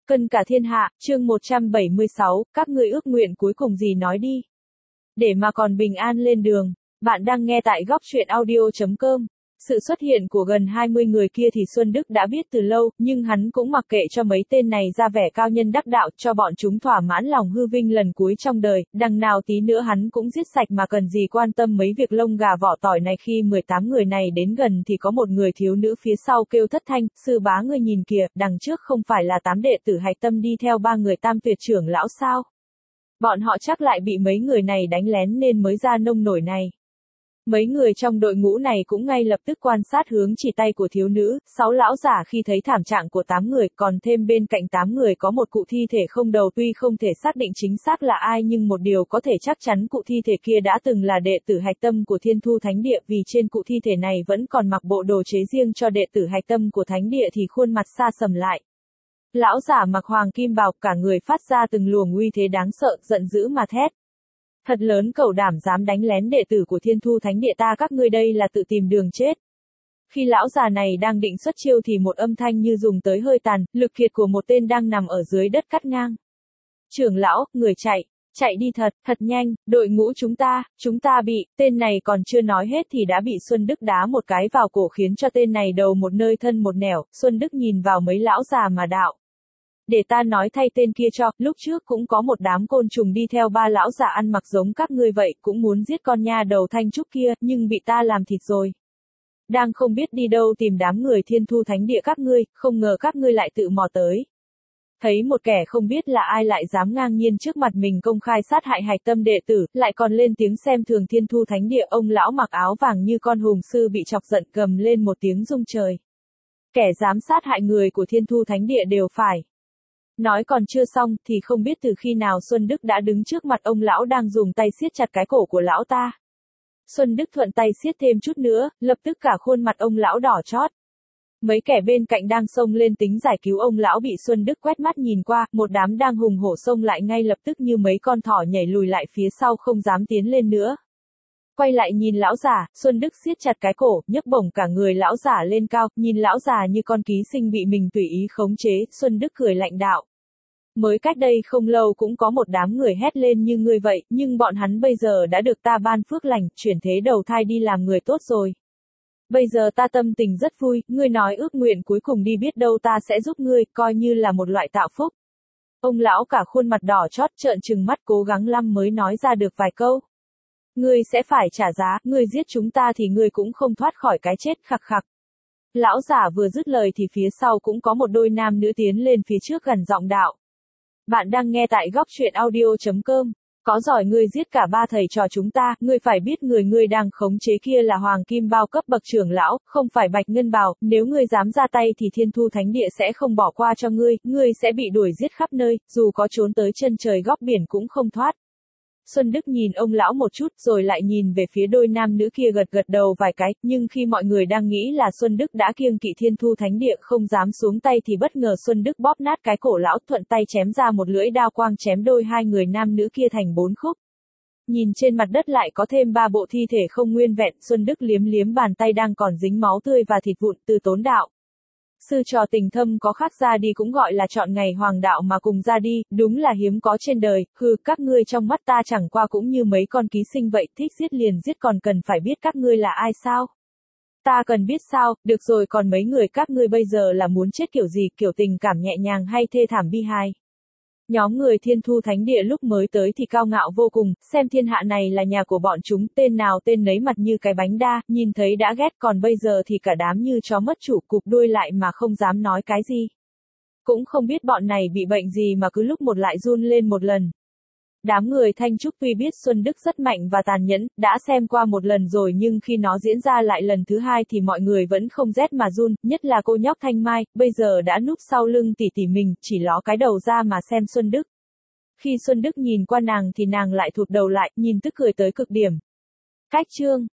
Cân cả thiên hạ, chương 176, các ngươi ước nguyện cuối cùng gì nói đi. Để mà còn bình an lên đường, bạn đang nghe tại góc truyện audio.com. Sự xuất hiện của gần 20 người kia thì Xuân Đức đã biết từ lâu, nhưng hắn cũng mặc kệ cho mấy tên này ra vẻ cao nhân đắc đạo, cho bọn chúng thỏa mãn lòng hư vinh lần cuối trong đời, đằng nào tí nữa hắn cũng giết sạch mà cần gì quan tâm mấy việc lông gà vỏ tỏi này. Khi 18 người này đến gần thì có một người thiếu nữ phía sau kêu thất thanh, sư bá ngươi nhìn kìa, đằng trước không phải là 8 đệ tử Hạch Tâm đi theo 3 người Tam Tuyệt trưởng lão sao? Bọn họ chắc lại bị mấy người này đánh lén nên mới ra nông nổi này. Mấy người trong đội ngũ này cũng ngay lập tức quan sát hướng chỉ tay của thiếu nữ. 6 lão giả khi thấy thảm trạng của 8 người, còn thêm bên cạnh 8 người có một cụ thi thể không đầu, tuy không thể xác định chính xác là ai nhưng một điều có thể chắc chắn cụ thi thể kia đã từng là đệ tử Hạch Tâm của Thiên Thu Thánh Địa, vì trên cụ thi thể này vẫn còn mặc bộ đồ chế riêng cho đệ tử Hạch Tâm của Thánh Địa thì khuôn mặt xa sầm lại. Lão giả mặc hoàng kim bào, cả người phát ra từng luồng uy thế đáng sợ, giận dữ mà thét. Thật lớn cẩu đảm dám đánh lén đệ tử của Thiên Thu Thánh Địa ta, các ngươi đây là tự tìm đường chết. Khi lão già này đang định xuất chiêu thì một âm thanh như dùng tới hơi tàn, lực kiệt của một tên đang nằm ở dưới đất cắt ngang. Trưởng lão, người chạy đi thật nhanh, đội ngũ chúng ta bị, tên này còn chưa nói hết thì đã bị Xuân Đức đá một cái vào cổ khiến cho tên này đầu một nơi thân một nẻo. Xuân Đức nhìn vào mấy lão già mà đạo. Để ta nói thay tên kia cho, lúc trước cũng có một đám côn trùng đi theo 3 lão già ăn mặc giống các ngươi vậy, cũng muốn giết con nha đầu Thanh Trúc kia, nhưng bị ta làm thịt rồi. Đang không biết đi đâu tìm đám người Thiên Thu Thánh Địa các ngươi, không ngờ các ngươi lại tự mò tới. Thấy một kẻ không biết là ai lại dám ngang nhiên trước mặt mình công khai sát hại Hạch Tâm đệ tử, lại còn lên tiếng xem thường Thiên Thu Thánh Địa. Ông lão mặc áo vàng như con hùng sư bị chọc giận gầm lên một tiếng rung trời. Kẻ dám sát hại người của Thiên Thu Thánh Địa đều phải. Nói còn chưa xong thì không biết từ khi nào Xuân Đức đã đứng trước mặt ông lão đang dùng tay siết chặt cái cổ của lão ta. Xuân Đức thuận tay siết thêm chút nữa, lập tức cả khuôn mặt ông lão đỏ chót. Mấy kẻ bên cạnh đang xông lên tính giải cứu ông lão bị Xuân Đức quét mắt nhìn qua, một đám đang hùng hổ xông lại ngay lập tức như mấy con thỏ nhảy lùi lại phía sau không dám tiến lên nữa. Quay lại nhìn lão già, Xuân Đức siết chặt cái cổ, nhấc bổng cả người lão già lên cao, nhìn lão già như con ký sinh bị mình tùy ý khống chế, Xuân Đức cười lạnh đạo. Mới cách đây không lâu cũng có một đám người hét lên như ngươi vậy, nhưng bọn hắn bây giờ đã được ta ban phước lành, chuyển thế đầu thai đi làm người tốt rồi. Bây giờ ta tâm tình rất vui, ngươi nói ước nguyện cuối cùng đi, biết đâu ta sẽ giúp ngươi, coi như là một loại tạo phúc. Ông lão cả khuôn mặt đỏ chót trợn trừng mắt cố gắng lắm mới nói ra được vài câu. Ngươi sẽ phải trả giá, ngươi giết chúng ta thì ngươi cũng không thoát khỏi cái chết, khặc khặc. Lão giả vừa dứt lời thì phía sau cũng có một đôi nam nữ tiến lên phía trước gần giọng đạo. Bạn đang nghe tại góc truyện audio.com. Có giỏi ngươi giết cả 3 thầy trò chúng ta, ngươi phải biết người ngươi đang khống chế kia là hoàng kim bao cấp bậc trưởng lão, không phải bạch ngân bào, nếu ngươi dám ra tay thì Thiên Thu Thánh Địa sẽ không bỏ qua cho ngươi sẽ bị đuổi giết khắp nơi, dù có trốn tới chân trời góc biển cũng không thoát. Xuân Đức nhìn ông lão một chút rồi lại nhìn về phía đôi nam nữ kia gật đầu vài cái, nhưng khi mọi người đang nghĩ là Xuân Đức đã kiêng kỵ Thiên Thu Thánh Địa không dám xuống tay thì bất ngờ Xuân Đức bóp nát cái cổ lão, thuận tay chém ra một lưỡi đao quang chém đôi hai người nam nữ kia thành 4 khúc. Nhìn trên mặt đất lại có thêm 3 bộ thi thể không nguyên vẹn, Xuân Đức liếm bàn tay đang còn dính máu tươi và thịt vụn, từ tốn đạo. Sư trò tình thâm có khác ra đi cũng gọi là chọn ngày hoàng đạo mà cùng ra đi, đúng là hiếm có trên đời, các ngươi trong mắt ta chẳng qua cũng như mấy con ký sinh vậy, thích giết liền giết, còn cần phải biết các ngươi là ai sao? Ta cần biết sao, được rồi, còn mấy người các ngươi bây giờ là muốn chết kiểu gì, kiểu tình cảm nhẹ nhàng hay thê thảm bi hài? Nhóm người Thiên Thu Thánh Địa lúc mới tới thì cao ngạo vô cùng, xem thiên hạ này là nhà của bọn chúng, tên nào tên nấy mặt như cái bánh đa, nhìn thấy đã ghét, còn bây giờ thì cả đám như chó mất chủ, cụp đuôi lại mà không dám nói cái gì. Cũng không biết bọn này bị bệnh gì mà cứ lúc một lại run lên một lần. Đám người Thanh Trúc tuy biết Xuân Đức rất mạnh và tàn nhẫn, đã xem qua một lần rồi nhưng khi nó diễn ra lại lần thứ hai thì mọi người vẫn không rét mà run, nhất là cô nhóc Thanh Mai, bây giờ đã núp sau lưng tỷ tỷ mình, chỉ ló cái đầu ra mà xem Xuân Đức. Khi Xuân Đức nhìn qua nàng thì nàng lại thụt đầu lại, nhìn tức cười tới cực điểm. Cách chương